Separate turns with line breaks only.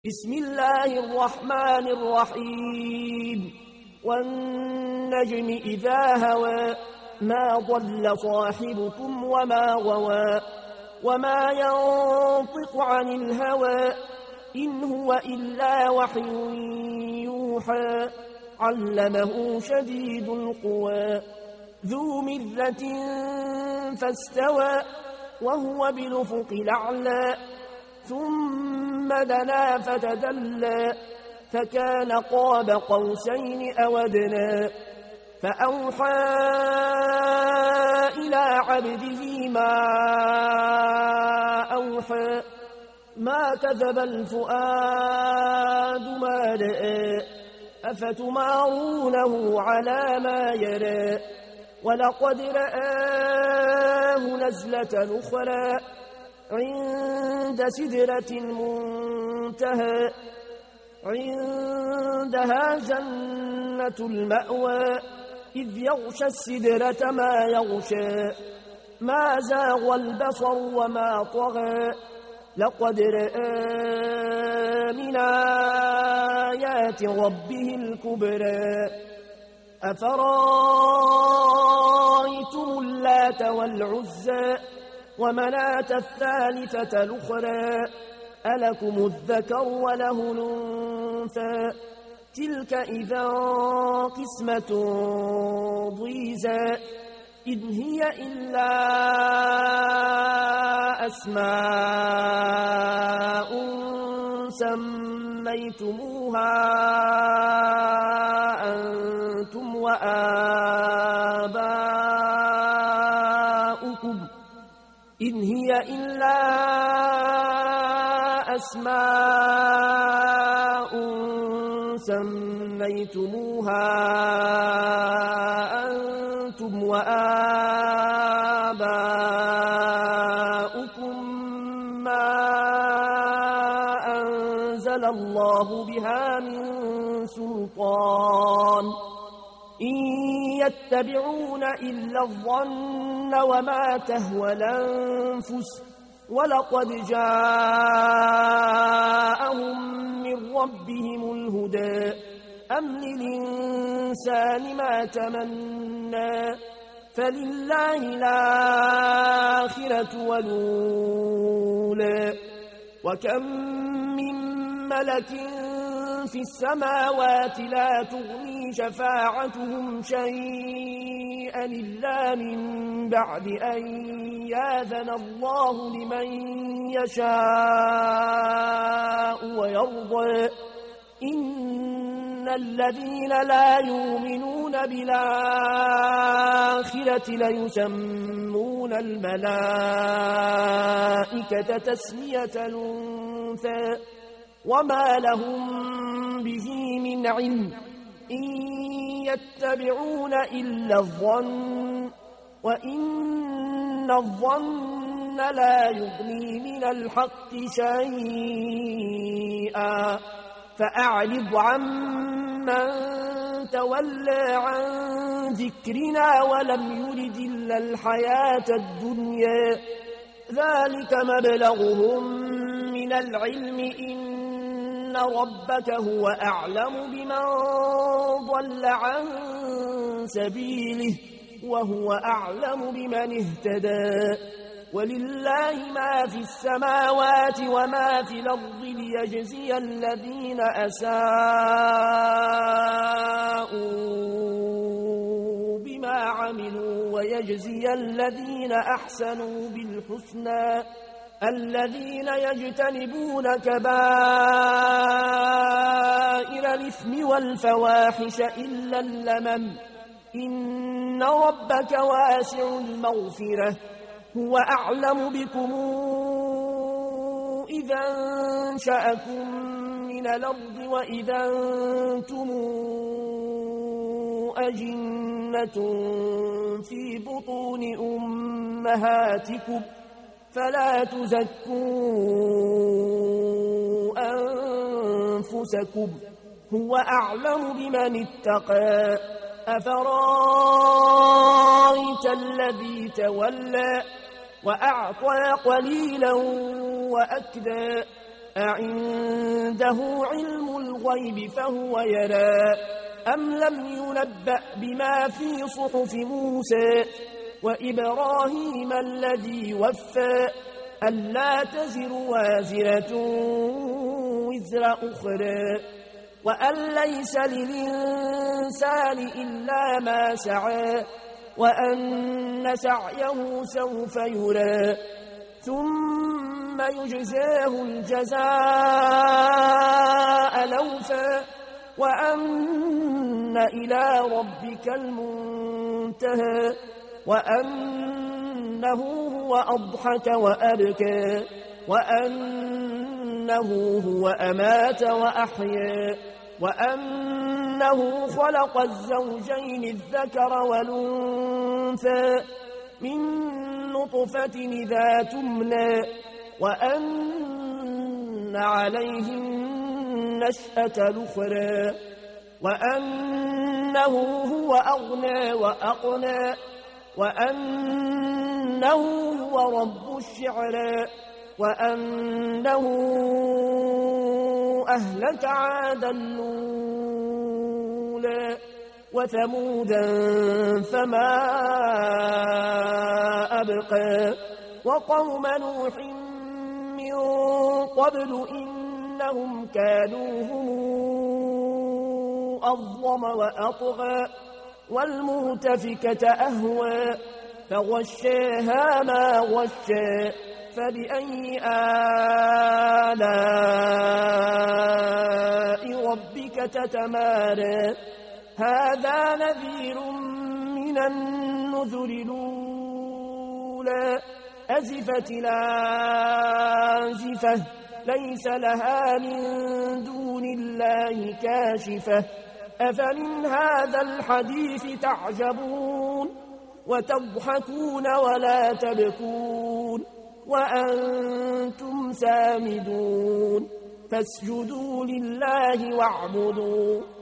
بسم الله الرحمن الرحيم والنجم إذا هوى ما ضل صاحبكم وما غوى وما ينطق عن الهوى إن هو إلا وحي يوحى علمه شديد القوى ذو مرة فاستوى وهو بالأفق الأعلى ثم دنا فتدلى فكان قاب قوسين أو أدنى فأوحى إلى عبده ما أوحى ما كذب الفؤاد ما رأى أفتمارونه على ما يرى ولقد رآه نزلة أخرى عند سدرة المنتهى عندها جنة المأوى إذ يغشى السدرة ما يغشى ما زاغ البصر وما طغى لقد رأى من آيات ربه الكبرى أفرأيتم اللات والعزى ومناة الثالثة الأخرى ألكم الذكر وله الأنثى تلك إذا قسمة ضيزى إن هي إلا أسماء سميتموها أنتم وآباؤكم إن هي إلا أسماء سميتموها أنتم وآباؤكم ما أنزل الله بها من سلطان إن يتبعون إلا الظن وما تهوى الأنفس ولقد جاءهم من ربهم الهدى أم للإنسان ما تمنى فلله الآخرة والأولى وكم من ملك في السماوات لا تغني شفاعتهم شيئا إلا من بعد أن يأذن الله لمن يشاء ويرضى إن الذين لا يؤمنون بالآخرة ليسمون الملائكة تسمية الأنثى وما لهم به من علم إن يتبعون إلا الظن وإن الظن لا يغني من الحق شيئا فأعرض عمن تولى عن ذكرنا ولم يرد إلا الحياة الدنيا ذلك مبلغهم من العلم إن ربك هو أعلم بمن ضل عن سبيله وهو أعلم بمن اهتدى ولله ما في السماوات وما في الأرض ليجزي الذين أساءوا بما عملوا ويجزي الذين أحسنوا بالحسنى الذين يجتنبون كبائر الإثم والفواحش إلا اللمم إن ربك واسع المغفرة هو أعلم بكم إذا انشأكم من الأرض وإذا أنتم أجنة في بطون أمهاتكم فلا تزكوا أنفسكم هو أعلم بمن اتقى أفرأيت الذي تولى وأعطى قليلا وأكدى أعنده علم الغيب فهو يرى أم لم ينبأ بما في صحف موسى وإبراهيم الذي وفى ألا تزر وازرة وزر أخرى وأن ليس للإنسان إلا ما سعى وأن سعيه سوف يرى ثم يجزاه الجزاء الأوفى وأن إلى ربك المنتهى وأنه هو أضحك وأبكى وأنه هو أمات وأحيا وأنه خلق الزوجين الذكر والأنثى من نطفة إذا تمنى وأن عليه النشأة الأخرى وأنه هو أغنى وأقنى وأنه هو رب الشعرى وأنه أهلك عادا الأولى وثمودا فما أبقى وقوم نوح من قبل إنهم كانوا هم أظلم وأطغى والمؤتفكة أهوى فغشاها ما غشى فبأي آلاء ربك تتمارى هذا نذير من النذر الأولى أزفت الآزفة ليس لها من دون الله كاشفة أفمن هذا الحديث تعجبون وتضحكون ولا تبكون وأنتم سامدون فاسجدوا لله واعبدوا